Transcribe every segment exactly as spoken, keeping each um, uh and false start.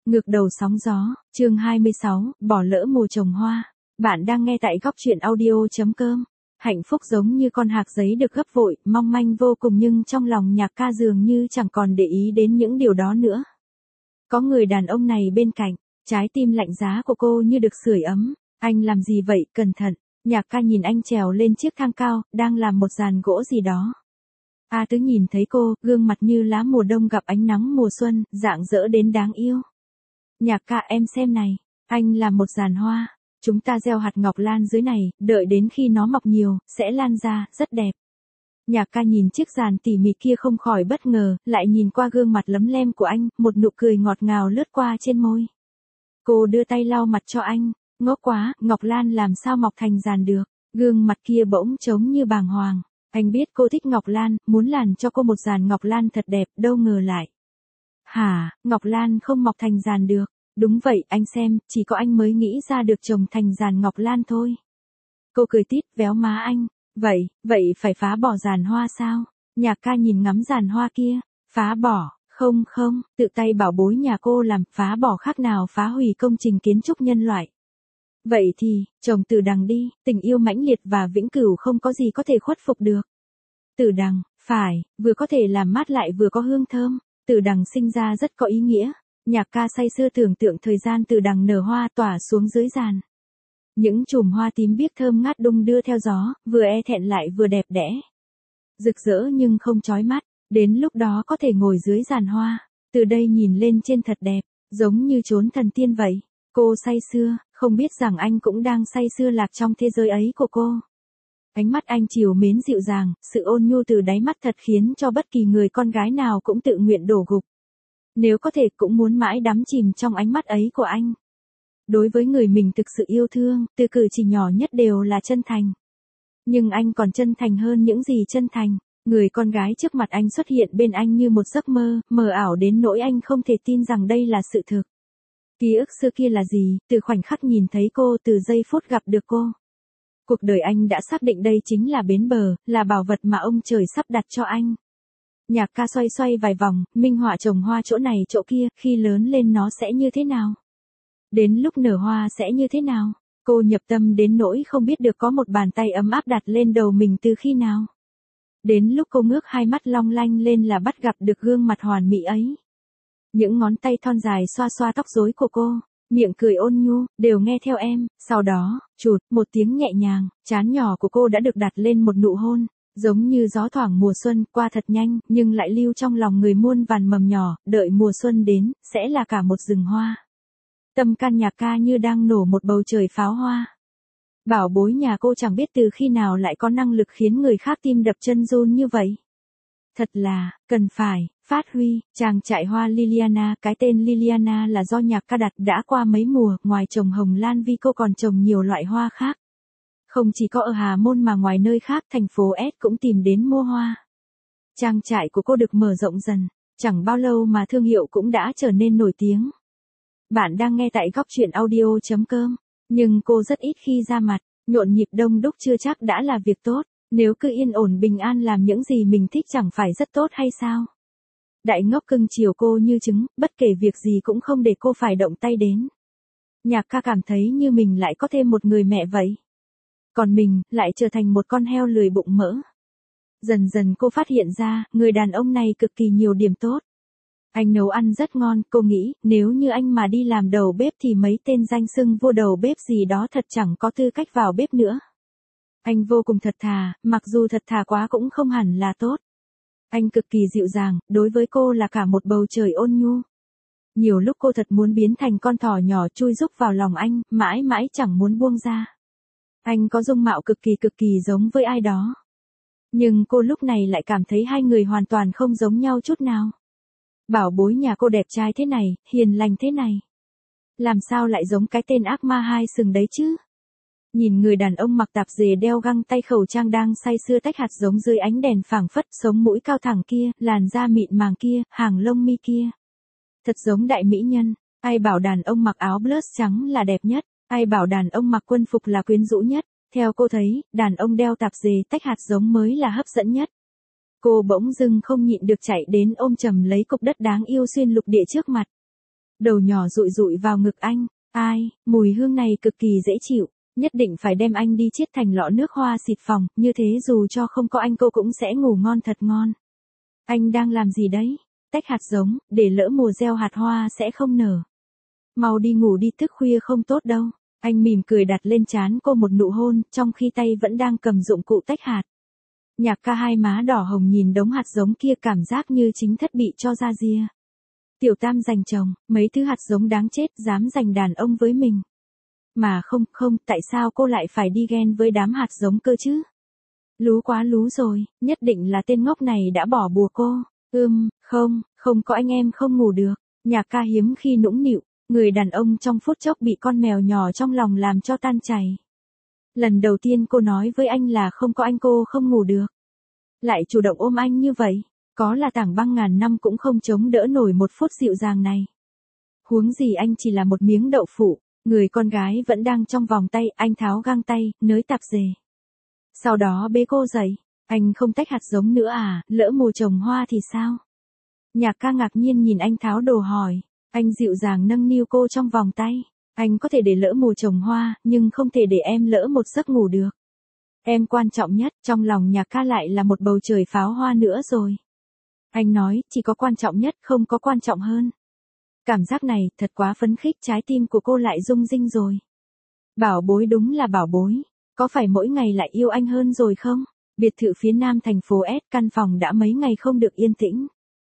Ngược đầu sóng gió, chương hai mươi sáu, bỏ lỡ mùa trồng hoa. Bạn đang nghe tại góc truyện audio.com. Hạnh phúc giống như con hạc giấy được gấp vội, mong manh vô cùng nhưng trong lòng Nhạc Ca dường như chẳng còn để ý đến những điều đó nữa. Có người đàn ông này bên cạnh, trái tim lạnh giá của cô như được sưởi ấm. Anh làm gì vậy, cẩn thận. Nhạc Ca nhìn anh trèo lên chiếc thang cao, đang làm một dàn gỗ gì đó. A Tứ nhìn thấy cô, gương mặt như lá mùa đông gặp ánh nắng mùa xuân, rạng rỡ đến đáng yêu. Nhạc Ca, em xem này, anh làm một giàn hoa, chúng ta gieo hạt ngọc lan dưới này, đợi đến khi nó mọc nhiều, sẽ lan ra, rất đẹp. Nhạc Ca nhìn chiếc giàn tỉ mỉ kia không khỏi bất ngờ, lại nhìn qua gương mặt lấm lem của anh, một nụ cười ngọt ngào lướt qua trên môi. Cô đưa tay lau mặt cho anh, ngốc quá, ngọc lan làm sao mọc thành giàn được, gương mặt kia bỗng trống như bàng hoàng. Anh biết cô thích ngọc lan, muốn làm cho cô một giàn ngọc lan thật đẹp, đâu ngờ lại. Hả, ngọc lan không mọc thành giàn được. Đúng vậy, anh xem, chỉ có anh mới nghĩ ra được trồng thành giàn ngọc lan thôi. Cô cười tít, véo má anh. Vậy, vậy phải phá bỏ giàn hoa sao? Nhạc Ca nhìn ngắm giàn hoa kia. Phá bỏ, không không, tự tay bảo bối nhà cô làm, phá bỏ khác nào phá hủy công trình kiến trúc nhân loại. Vậy thì, trồng Tử Đằng đi, tình yêu mãnh liệt và vĩnh cửu không có gì có thể khuất phục được. Tử Đằng, phải, vừa có thể làm mát lại vừa có hương thơm. Tử Đằng sinh ra rất có ý nghĩa. Nhạc Ca say sưa tưởng tượng thời gian Tử Đằng nở hoa tỏa xuống dưới giàn. Những chùm hoa tím biếc thơm ngát đung đưa theo gió, vừa e thẹn lại vừa đẹp đẽ. Rực rỡ nhưng không chói mắt, đến lúc đó có thể ngồi dưới giàn hoa, từ đây nhìn lên trên thật đẹp, giống như chốn thần tiên vậy. Cô say sưa, không biết rằng anh cũng đang say sưa lạc trong thế giới ấy của cô. Ánh mắt anh trìu mến dịu dàng, sự ôn nhu từ đáy mắt thật khiến cho bất kỳ người con gái nào cũng tự nguyện đổ gục. Nếu có thể cũng muốn mãi đắm chìm trong ánh mắt ấy của anh. Đối với người mình thực sự yêu thương, từ cử chỉ nhỏ nhất đều là chân thành. Nhưng anh còn chân thành hơn những gì chân thành. Người con gái trước mặt anh xuất hiện bên anh như một giấc mơ, mờ ảo đến nỗi anh không thể tin rằng đây là sự thực. Ký ức xưa kia là gì, từ khoảnh khắc nhìn thấy cô, từ giây phút gặp được cô. Cuộc đời anh đã xác định đây chính là bến bờ, là bảo vật mà ông trời sắp đặt cho anh. Nhạc Ca xoay xoay vài vòng, minh họa trồng hoa chỗ này chỗ kia, khi lớn lên nó sẽ như thế nào? Đến lúc nở hoa sẽ như thế nào? Cô nhập tâm đến nỗi không biết được có một bàn tay ấm áp đặt lên đầu mình từ khi nào. Đến lúc cô ngước hai mắt long lanh lên là bắt gặp được gương mặt hoàn mỹ ấy. Những ngón tay thon dài xoa xoa tóc rối của cô, miệng cười ôn nhu, đều nghe theo em. Sau đó, chụt, một tiếng nhẹ nhàng, trán nhỏ của cô đã được đặt lên một nụ hôn. Giống như gió thoảng mùa xuân, qua thật nhanh, nhưng lại lưu trong lòng người muôn vàn mầm nhỏ, đợi mùa xuân đến, sẽ là cả một rừng hoa. Tâm can Nhạc Ca như đang nổ một bầu trời pháo hoa. Bảo bối nhà cô chẳng biết từ khi nào lại có năng lực khiến người khác tim đập chân run như vậy. Thật là, cần phải, phát huy, chàng trại hoa Liliana, cái tên Liliana là do Nhạc Ca đặt, đã qua mấy mùa, ngoài trồng hồng lan vi cô còn trồng nhiều loại hoa khác. Không chỉ có ở Hà Môn mà ngoài nơi khác thành phố S cũng tìm đến mua hoa. Trang trại của cô được mở rộng dần, chẳng bao lâu mà thương hiệu cũng đã trở nên nổi tiếng. Bạn đang nghe tại góc truyện audio.com, nhưng cô rất ít khi ra mặt, nhộn nhịp đông đúc chưa chắc đã là việc tốt, nếu cứ yên ổn bình an làm những gì mình thích chẳng phải rất tốt hay sao? Đại ngốc cưng chiều cô như trứng, bất kể việc gì cũng không để cô phải động tay đến. Nhạc Ca cảm thấy như mình lại có thêm một người mẹ vậy. Còn mình, lại trở thành một con heo lười bụng mỡ. Dần dần cô phát hiện ra, người đàn ông này cực kỳ nhiều điểm tốt. Anh nấu ăn rất ngon, cô nghĩ, nếu như anh mà đi làm đầu bếp thì mấy tên danh xưng vua đầu bếp gì đó thật chẳng có tư cách vào bếp nữa. Anh vô cùng thật thà, mặc dù thật thà quá cũng không hẳn là tốt. Anh cực kỳ dịu dàng, đối với cô là cả một bầu trời ôn nhu. Nhiều lúc cô thật muốn biến thành con thỏ nhỏ chui rúc vào lòng anh, mãi mãi chẳng muốn buông ra. Anh có dung mạo cực kỳ cực kỳ giống với ai đó. Nhưng cô lúc này lại cảm thấy hai người hoàn toàn không giống nhau chút nào. Bảo bối nhà cô đẹp trai thế này, hiền lành thế này. Làm sao lại giống cái tên ác ma hai sừng đấy chứ? Nhìn người đàn ông mặc tạp dề đeo găng tay khẩu trang đang say sưa tách hạt giống dưới ánh đèn phảng phất, sống mũi cao thẳng kia, làn da mịn màng kia, hàng lông mi kia. Thật giống đại mỹ nhân, ai bảo đàn ông mặc áo blues trắng là đẹp nhất, ai bảo đàn ông mặc quân phục là quyến rũ nhất, theo cô thấy, đàn ông đeo tạp dề tách hạt giống mới là hấp dẫn nhất. Cô bỗng dưng không nhịn được chạy đến ôm chầm lấy cục đất đáng yêu xuyên lục địa trước mặt. Đầu nhỏ dụi dụi vào ngực anh. Ai, mùi hương này cực kỳ dễ chịu. Nhất định phải đem anh đi chiết thành lọ nước hoa xịt phòng, như thế dù cho không có anh cô cũng sẽ ngủ ngon thật ngon. Anh đang làm gì đấy? Tách hạt giống, để lỡ mùa gieo hạt hoa sẽ không nở. Mau đi ngủ đi, thức khuya không tốt đâu. Anh mỉm cười đặt lên trán cô một nụ hôn, trong khi tay vẫn đang cầm dụng cụ tách hạt. Nhạc ca hai má đỏ hồng nhìn đống hạt giống kia, cảm giác như chính thất bị cho ra ria. Tiểu tam giành chồng, mấy thứ hạt giống đáng chết, dám giành đàn ông với mình. Mà không, không, tại sao cô lại phải đi ghen với đám hạt giống cơ chứ? Lú quá lú rồi, nhất định là tên ngốc này đã bỏ bùa cô. Ưm, không, không có anh em không ngủ được. Nhạc ca hiếm khi nũng nịu, người đàn ông trong phút chốc bị con mèo nhỏ trong lòng làm cho tan chảy. Lần đầu tiên cô nói với anh là không có anh cô không ngủ được. Lại chủ động ôm anh như vậy, có là tảng băng ngàn năm cũng không chống đỡ nổi một phút dịu dàng này. Huống gì anh chỉ là một miếng đậu phụ, người con gái vẫn đang trong vòng tay, anh tháo găng tay, nới tạp dề. Sau đó bế cô dậy, anh không tách hạt giống nữa à, lỡ mùa trồng hoa thì sao? Nhạc ca ngạc nhiên nhìn anh tháo đồ hỏi, anh dịu dàng nâng niu cô trong vòng tay, anh có thể để lỡ mùa trồng hoa, nhưng không thể để em lỡ một giấc ngủ được. Em quan trọng nhất, trong lòng nhạc ca lại là một bầu trời pháo hoa nữa rồi. Anh nói, chỉ có quan trọng nhất, không có quan trọng hơn. Cảm giác này, thật quá phấn khích, trái tim của cô lại rung rinh rồi. Bảo bối, đúng là bảo bối. Có phải mỗi ngày lại yêu anh hơn rồi không? Biệt thự phía nam thành phố S, căn phòng đã mấy ngày không được yên tĩnh.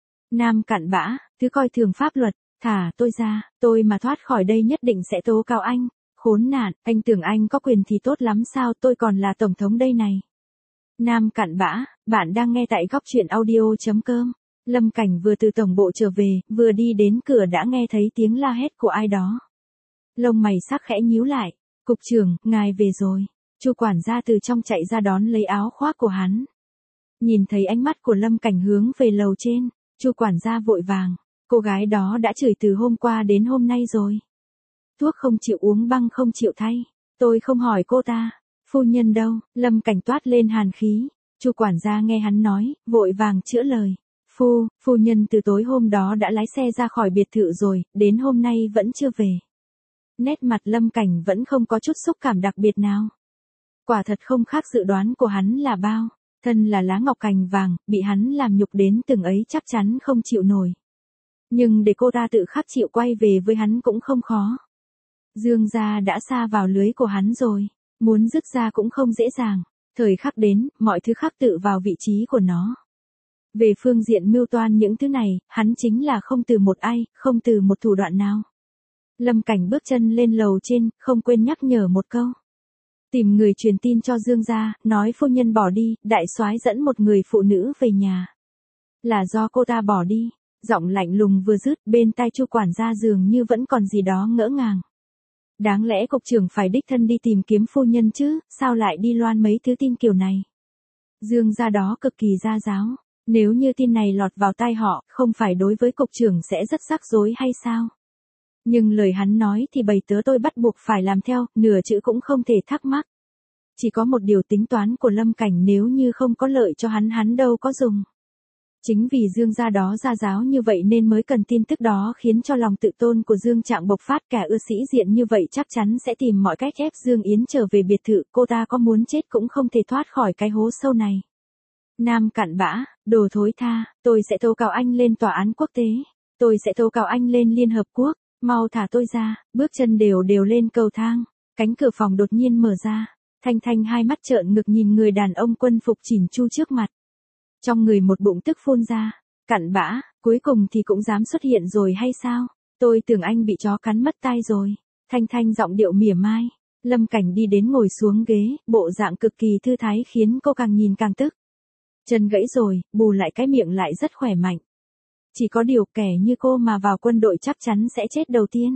Nam cặn bã, thứ coi thường pháp luật, thả tôi ra, tôi mà thoát khỏi đây nhất định sẽ tố cáo anh. Khốn nạn, anh tưởng anh có quyền thì tốt lắm sao, tôi còn là tổng thống đây này. Nam cặn bã, bạn đang nghe tại góc truyện audio chấm com. Lâm Cảnh vừa từ tổng bộ trở về, vừa đi đến cửa đã nghe thấy tiếng la hét của ai đó. Lông mày sắc khẽ nhíu lại, cục trưởng, ngài về rồi. Chu quản gia từ trong chạy ra đón lấy áo khoác của hắn. Nhìn thấy ánh mắt của Lâm Cảnh hướng về lầu trên, Chu quản gia vội vàng, cô gái đó đã chửi từ hôm qua đến hôm nay rồi. Thuốc không chịu uống, băng không chịu thay, tôi không hỏi cô ta, phu nhân đâu? Lâm Cảnh toát lên hàn khí. Chu quản gia nghe hắn nói, vội vàng chữa lời. Phu, phu nhân từ tối hôm đó đã lái xe ra khỏi biệt thự rồi, đến hôm nay vẫn chưa về. Nét mặt Lâm Cảnh vẫn không có chút xúc cảm đặc biệt nào. Quả thật không khác dự đoán của hắn là bao. Thân là lá ngọc cành vàng, bị hắn làm nhục đến từng ấy chắc chắn không chịu nổi. Nhưng để cô ta tự khắc chịu quay về với hắn cũng không khó. Dương gia đã sa vào lưới của hắn rồi, muốn dứt ra cũng không dễ dàng. Thời khắc đến, mọi thứ khắc tự vào vị trí của nó. Về phương diện mưu toan những thứ này, hắn chính là không từ một ai, không từ một thủ đoạn nào. Lâm Cảnh bước chân lên lầu trên, không quên nhắc nhở một câu. Tìm người truyền tin cho Dương gia, nói phu nhân bỏ đi, đại soái dẫn một người phụ nữ về nhà. Là do cô ta bỏ đi. Giọng lạnh lùng vừa dứt, bên tai Chu quản gia dường như vẫn còn gì đó ngỡ ngàng. Đáng lẽ cục trưởng phải đích thân đi tìm kiếm phu nhân chứ, sao lại đi loan mấy thứ tin kiểu này? Dương gia đó cực kỳ gia giáo. Nếu như tin này lọt vào tai họ, không phải đối với cục trưởng sẽ rất rắc rối hay sao? Nhưng lời hắn nói thì bầy tớ tôi bắt buộc phải làm theo, nửa chữ cũng không thể thắc mắc. Chỉ có một điều tính toán của Lâm Cảnh, nếu như không có lợi cho hắn hắn đâu có dùng. Chính vì Dương gia đó gia giáo như vậy nên mới cần tin tức đó, khiến cho lòng tự tôn của Dương Trạng bộc phát. Cả ưa sĩ diện như vậy chắc chắn sẽ tìm mọi cách ép Dương Yến trở về biệt thự, cô ta có muốn chết cũng không thể thoát khỏi cái hố sâu này. Nam cặn bã, đồ thối tha, tôi sẽ tố cáo anh lên tòa án quốc tế, tôi sẽ tố cáo anh lên Liên Hợp Quốc, mau thả tôi ra. Bước chân đều đều lên cầu thang, cánh cửa phòng đột nhiên mở ra, Thanh Thanh hai mắt trợn ngực nhìn người đàn ông quân phục chỉn chu trước mặt. Trong người một bụng tức phun ra, cặn bã, cuối cùng thì cũng dám xuất hiện rồi hay sao? Tôi tưởng anh bị chó cắn mất tai rồi. Thanh Thanh giọng điệu mỉa mai. Lâm Cảnh đi đến ngồi xuống ghế, bộ dạng cực kỳ thư thái khiến cô càng nhìn càng tức. Chân gãy rồi, bù lại cái miệng lại rất khỏe mạnh. Chỉ có điều kẻ như cô mà vào quân đội chắc chắn sẽ chết đầu tiên.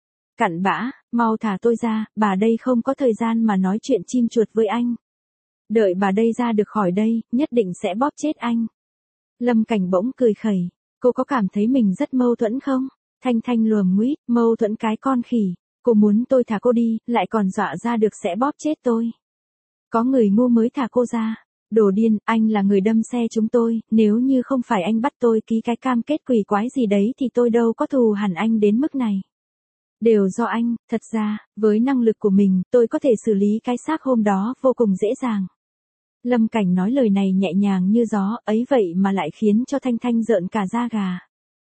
Cặn bã, mau thả tôi ra, bà đây không có thời gian mà nói chuyện chim chuột với anh. Đợi bà đây ra được khỏi đây, nhất định sẽ bóp chết anh. Lâm Cảnh bỗng cười khẩy, cô có cảm thấy mình rất mâu thuẫn không? Thanh Thanh lườm nguýt, mâu thuẫn cái con khỉ, cô muốn tôi thả cô đi, lại còn dọa ra được sẽ bóp chết tôi. Có người ngu mới thả cô ra, Đồ điên, anh là người đâm xe chúng tôi, nếu như không phải anh bắt tôi ký cái cam kết quỷ quái gì đấy thì tôi đâu có thù hằn anh đến mức này. Đều do anh, thật ra, với năng lực của mình, tôi có thể xử lý cái xác hôm đó vô cùng dễ dàng. Lâm Cảnh nói lời này nhẹ nhàng như gió, ấy vậy mà lại khiến cho Thanh Thanh rợn cả da gà.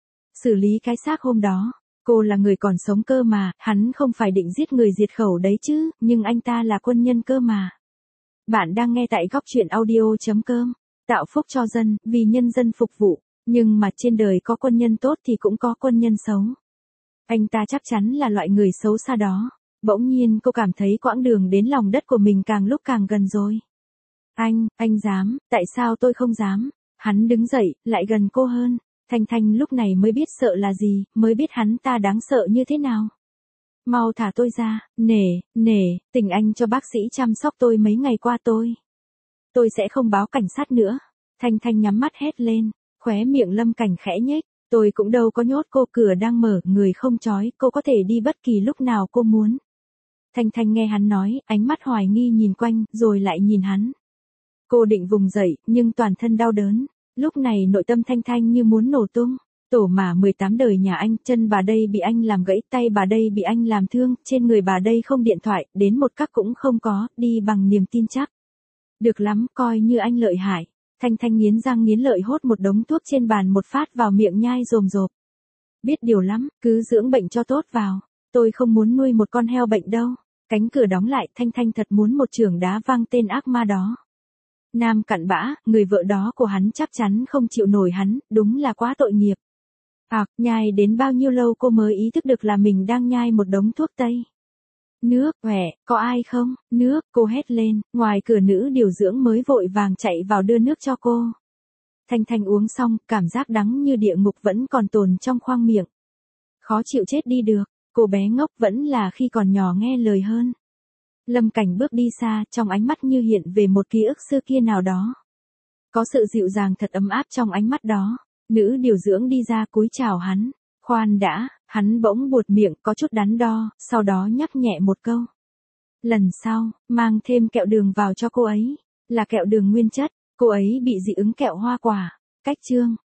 Xử lý cái xác hôm đó, cô là người còn sống cơ mà, hắn không phải định giết người diệt khẩu đấy chứ, nhưng anh ta là quân nhân cơ mà. Bạn đang nghe tại góc truyện audio.com, tạo phúc cho dân, vì nhân dân phục vụ, nhưng mà trên đời có quân nhân tốt thì cũng có quân nhân xấu. Anh ta chắc chắn là loại người xấu xa đó. Bỗng nhiên cô cảm thấy quãng đường đến lòng đất của mình càng lúc càng gần rồi. Anh, anh dám, tại sao tôi không dám? Hắn đứng dậy, lại gần cô hơn. Thanh Thanh lúc này mới biết sợ là gì, mới biết hắn ta đáng sợ như thế nào. Mau thả tôi ra, nể, nể, tình anh cho bác sĩ chăm sóc tôi mấy ngày qua tôi. Tôi sẽ không báo cảnh sát nữa. Thanh Thanh nhắm mắt hét lên, khóe miệng Lâm Cảnh khẽ nhếch. Tôi cũng đâu có nhốt cô, cửa đang mở, người không trói, cô có thể đi bất kỳ lúc nào cô muốn. Thanh Thanh nghe hắn nói, ánh mắt hoài nghi nhìn quanh, rồi lại nhìn hắn. Cô định vùng dậy, nhưng toàn thân đau đớn. Lúc này nội tâm Thanh Thanh như muốn nổ tung. Tổ mà mười tám đời nhà anh, chân bà đây bị anh làm gãy, tay bà đây bị anh làm thương, trên người bà đây không điện thoại, đến một các cũng không có, đi bằng niềm tin chắc. Được lắm, coi như anh lợi hại. Thanh Thanh nghiến răng nghiến lợi hốt một đống thuốc trên bàn một phát vào miệng nhai rồm rộp. Biết điều lắm, cứ dưỡng bệnh cho tốt vào. Tôi không muốn nuôi một con heo bệnh đâu. Cánh cửa đóng lại, Thanh Thanh thật muốn một chưởng đá văng tên ác ma đó. Nam cặn bã, người vợ đó của hắn chắc chắn không chịu nổi hắn, đúng là quá tội nghiệp. À, nhai đến bao nhiêu lâu cô mới ý thức được là mình đang nhai một đống thuốc tây. Nước, khỏe, có ai không? Nước, cô hét lên, ngoài cửa nữ điều dưỡng mới vội vàng chạy vào đưa nước cho cô. Thanh Thanh uống xong, cảm giác đắng như địa ngục vẫn còn tồn trong khoang miệng. Khó chịu chết đi được, cô bé ngốc vẫn là khi còn nhỏ nghe lời hơn. Lâm Cảnh bước đi xa, trong ánh mắt như hiện về một ký ức xưa kia nào đó. Có sự dịu dàng thật ấm áp trong ánh mắt đó. Nữ điều dưỡng đi ra cúi chào hắn. Khoan đã, hắn bỗng buột miệng có chút đắn đo, sau đó nhắc nhẹ một câu. Lần sau, mang thêm kẹo đường vào cho cô ấy. Là kẹo đường nguyên chất, cô ấy bị dị ứng kẹo hoa quả. Cách chương.